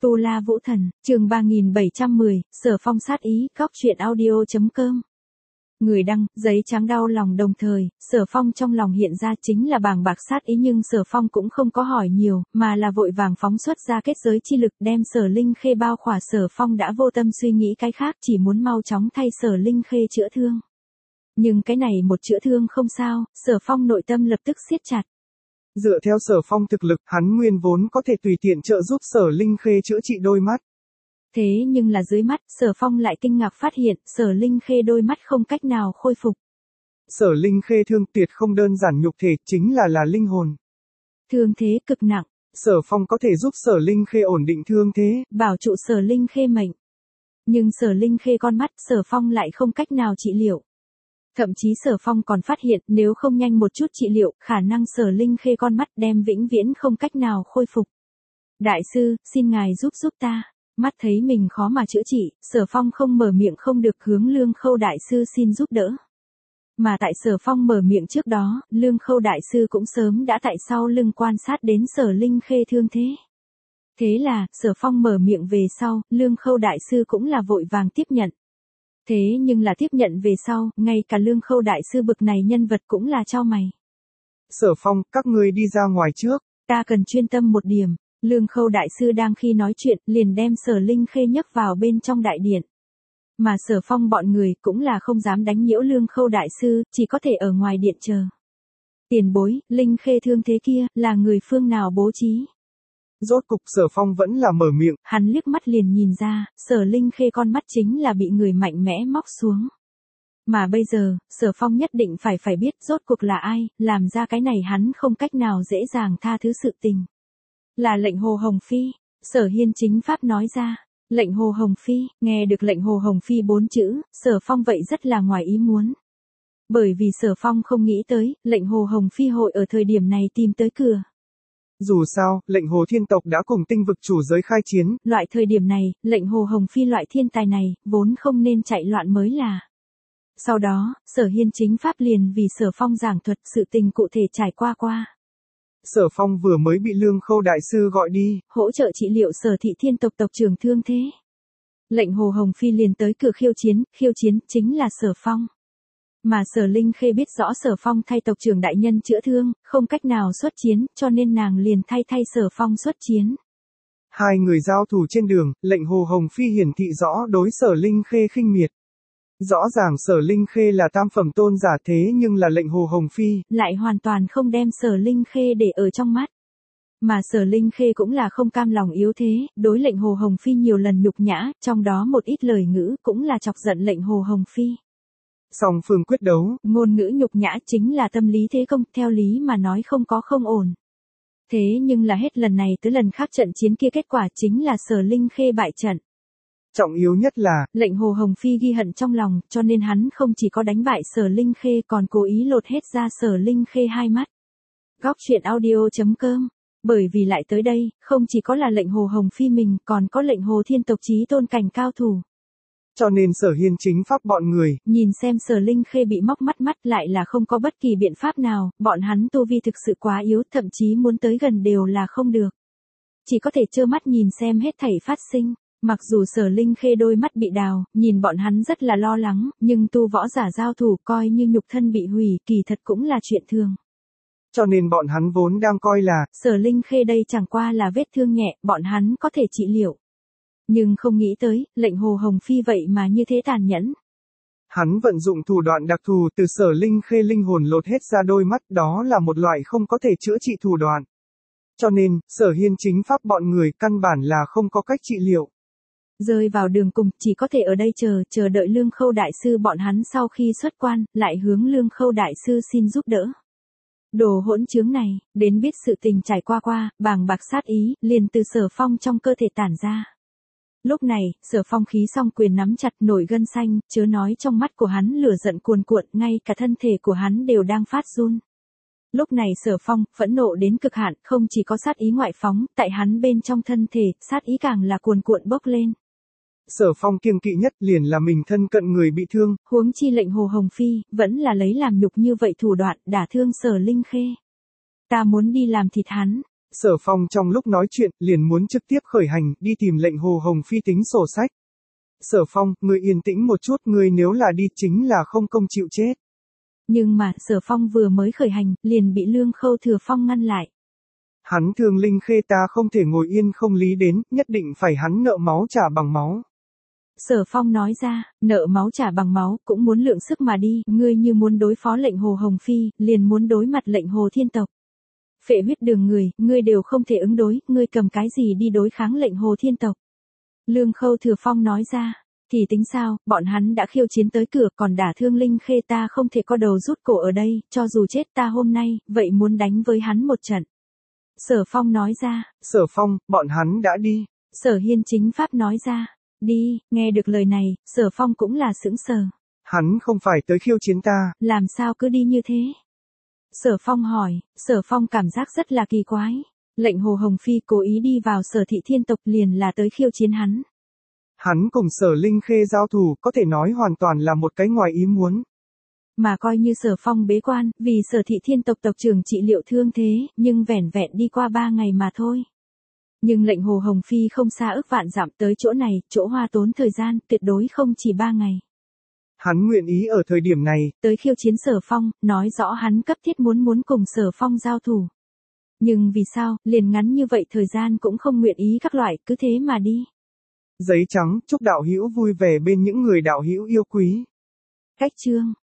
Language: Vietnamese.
Tu La Vũ Thần, chương 3710, Sở Phong sát ý, góc truyện audio.com. Người đăng, giấy trắng đau lòng đồng thời, Sở Phong trong lòng hiện ra chính là bàng bạc sát ý, nhưng Sở Phong cũng không có hỏi nhiều, mà là vội vàng phóng xuất ra kết giới chi lực đem Sở Linh Khê bao khỏa. Sở Phong đã vô tâm suy nghĩ cái khác, chỉ muốn mau chóng thay Sở Linh Khê chữa thương. Nhưng cái này một chữa thương không sao, Sở Phong nội tâm lập tức siết chặt. Dựa theo Sở Phong thực lực, hắn nguyên vốn có thể tùy tiện trợ giúp Sở Linh Khê chữa trị đôi mắt. Thế nhưng là dưới mắt, Sở Phong lại kinh ngạc phát hiện, Sở Linh Khê đôi mắt không cách nào khôi phục. Sở Linh Khê thương tuyệt không đơn giản nhục thể, chính là linh hồn. Thương thế cực nặng. Sở Phong có thể giúp Sở Linh Khê ổn định thương thế, bảo trụ Sở Linh Khê mệnh. Nhưng Sở Linh Khê con mắt, Sở Phong lại không cách nào trị liệu. Thậm chí Sở Phong còn phát hiện, nếu không nhanh một chút trị liệu, khả năng Sở Linh Khê con mắt đem vĩnh viễn không cách nào khôi phục. Đại sư, xin ngài giúp ta. Mắt thấy mình khó mà chữa trị, Sở Phong không mở miệng không được hướng Lương Khâu đại sư xin giúp đỡ. Mà tại Sở Phong mở miệng trước đó, Lương Khâu đại sư cũng sớm đã tại sau lưng quan sát đến Sở Linh Khê thương thế. Thế là, Sở Phong mở miệng về sau, Lương Khâu đại sư cũng là vội vàng tiếp nhận. Thế nhưng là tiếp nhận về sau, ngay cả Lương Khâu đại sư bực này nhân vật cũng là chau mày. Sở Phong, các ngươi đi ra ngoài trước. Ta cần chuyên tâm một điểm. Lương Khâu đại sư đang khi nói chuyện, liền đem Sở Linh Khê nhấc vào bên trong đại điện. Mà Sở Phong bọn người cũng là không dám đánh nhiễu Lương Khâu đại sư, chỉ có thể ở ngoài điện chờ. Tiền bối, Linh Khê thương thế kia, là người phương nào bố trí? Rốt cục Sở Phong vẫn là mở miệng. Hắn liếc mắt liền nhìn ra, Sở Linh Khê con mắt chính là bị người mạnh mẽ móc xuống. Mà bây giờ, Sở Phong nhất định phải biết rốt cuộc là ai, làm ra cái này hắn không cách nào dễ dàng tha thứ sự tình. Là lệnh Hồ Hồng Phi, Sở Hiên chính pháp nói ra. Lệnh Hồ Hồng Phi, nghe được lệnh Hồ Hồng Phi 4 chữ, Sở Phong vậy rất là ngoài ý muốn. Bởi vì Sở Phong không nghĩ tới, lệnh Hồ Hồng Phi hội ở thời điểm này tìm tới cửa. Dù sao, lệnh Hồ Thiên tộc đã cùng tinh vực chủ giới khai chiến. Loại thời điểm này, lệnh Hồ Hồng Phi loại thiên tài này, vốn không nên chạy loạn mới là. Sau đó, Sở Hiên chính pháp liền vì Sở Phong giảng thuật sự tình cụ thể trải qua. Sở Phong vừa mới bị Lương Khâu đại sư gọi đi, hỗ trợ trị liệu Sở Thị Thiên tộc tộc trưởng thương thế. Lệnh Hồ Hồng Phi liền tới cửa khiêu chiến chính là Sở Phong. Mà Sở Linh Khê biết rõ Sở Phong thay tộc trưởng đại nhân chữa thương, không cách nào xuất chiến, cho nên nàng liền thay Sở Phong xuất chiến. Hai người giao thủ trên đường, lệnh Hồ Hồng Phi hiển thị rõ đối Sở Linh Khê khinh miệt. Rõ ràng Sở Linh Khê là tam phẩm tôn giả, thế nhưng là lệnh Hồ Hồng Phi lại hoàn toàn không đem Sở Linh Khê để ở trong mắt. Mà Sở Linh Khê cũng là không cam lòng yếu thế, đối lệnh Hồ Hồng Phi nhiều lần nhục nhã, trong đó một ít lời ngữ cũng là chọc giận lệnh Hồ Hồng Phi. Song phương quyết đấu, ngôn ngữ nhục nhã chính là tâm lý thế công, theo lý mà nói không có không ổn. Thế nhưng là hết lần này tới lần khác trận chiến kia kết quả chính là Sở Linh Khê bại trận. Trọng yếu nhất là, lệnh Hồ Hồng Phi ghi hận trong lòng, cho nên hắn không chỉ có đánh bại Sở Linh Khê còn cố ý lột hết ra Sở Linh Khê hai mắt. Góc truyện audio.com. Bởi vì lại tới đây, không chỉ có là lệnh Hồ Hồng Phi mình, còn có lệnh Hồ Thiên tộc chí tôn cảnh cao thủ. Cho nên Sở Hiên chính pháp bọn người, nhìn xem Sở Linh Khê bị móc mắt lại là không có bất kỳ biện pháp nào, bọn hắn tu vi thực sự quá yếu, thậm chí muốn tới gần đều là không được. Chỉ có thể trơ mắt nhìn xem hết thảy phát sinh. Mặc dù Sở Linh Khê đôi mắt bị đào, nhìn bọn hắn rất là lo lắng, nhưng tu võ giả giao thủ coi như nhục thân bị hủy, kỳ thật cũng là chuyện thường. Cho nên bọn hắn vốn đang coi là, Sở Linh Khê đây chẳng qua là vết thương nhẹ, bọn hắn có thể trị liệu. Nhưng không nghĩ tới, lệnh Hồ Hồng Phi vậy mà như thế tàn nhẫn. Hắn vận dụng thủ đoạn đặc thù từ Sở Linh Khê linh hồn lột hết ra đôi mắt, đó là một loại không có thể chữa trị thủ đoạn. Cho nên, Sở Hiên chính pháp bọn người căn bản là không có cách trị liệu. Rơi vào đường cùng, chỉ có thể ở đây chờ đợi Lương Khâu đại sư bọn hắn sau khi xuất quan, lại hướng Lương Khâu đại sư xin giúp đỡ. Đồ hỗn chứng này, đến biết sự tình trải qua, bàng bạc sát ý, liền từ Sở Phong trong cơ thể tản ra. Lúc này, Sở Phong khí song quyền nắm chặt nổi gân xanh, chớ nói trong mắt của hắn lửa giận cuồn cuộn, ngay cả thân thể của hắn đều đang phát run. Lúc này Sở Phong, phẫn nộ đến cực hạn, không chỉ có sát ý ngoại phóng, tại hắn bên trong thân thể, sát ý càng là cuồn cuộn bốc lên. Sở Phong kiêng kỵ nhất liền là mình thân cận người bị thương. Huống chi lệnh Hồ Hồng Phi, vẫn là lấy làm nhục như vậy thủ đoạn, đả thương Sở Linh Khê. Ta muốn đi làm thịt hắn. Sở Phong trong lúc nói chuyện, liền muốn trực tiếp khởi hành, đi tìm lệnh Hồ Hồng Phi tính sổ sách. Sở Phong, ngươi yên tĩnh một chút, ngươi nếu là đi chính là không công chịu chết. Nhưng mà, Sở Phong vừa mới khởi hành, liền bị Lương Khâu Thừa Phong ngăn lại. Hắn thương Linh Khê ta không thể ngồi yên không lý đến, nhất định phải hắn nợ máu trả bằng máu. Sở Phong nói ra, nợ máu trả bằng máu, cũng muốn lượng sức mà đi, ngươi như muốn đối phó lệnh Hồ Hồng Phi, liền muốn đối mặt lệnh Hồ Thiên Tộc. Phệ huyết đường người, ngươi đều không thể ứng đối, ngươi cầm cái gì đi đối kháng lệnh Hồ Thiên Tộc. Lương Khâu Thừa Phong nói ra, thì tính sao, bọn hắn đã khiêu chiến tới cửa, còn đả thương Linh Khê ta không thể co đầu rút cổ ở đây, cho dù chết ta hôm nay, vậy muốn đánh với hắn một trận. Sở Phong nói ra, Sở Phong, bọn hắn đã đi. Sở Hiên chính pháp nói ra, đi, nghe được lời này, Sở Phong cũng là sững sờ. Hắn không phải tới khiêu chiến ta. Làm sao cứ đi như thế? Sở Phong hỏi, Sở Phong cảm giác rất là kỳ quái. Lệnh Hồ Hồng Phi cố ý đi vào Sở Thị Thiên Tộc liền là tới khiêu chiến hắn. Hắn cùng Sở Linh Khê giao thủ, có thể nói hoàn toàn là một cái ngoài ý muốn. Mà coi như Sở Phong bế quan, vì Sở Thị Thiên Tộc tộc trưởng trị liệu thương thế, nhưng vẻn vẹn đi qua 3 ngày mà thôi. Nhưng lệnh Hồ Hồng Phi không xa ước vạn dặm tới chỗ này, chỗ hoa tốn thời gian, tuyệt đối không chỉ 3 ngày. Hắn nguyện ý ở thời điểm này, tới khiêu chiến Sở Phong, nói rõ hắn cấp thiết muốn cùng Sở Phong giao thủ. Nhưng vì sao, liền ngắn như vậy thời gian cũng không nguyện ý các loại, cứ thế mà đi. Giấy trắng, chúc đạo hữu vui vẻ bên những người đạo hữu yêu quý. Cách chương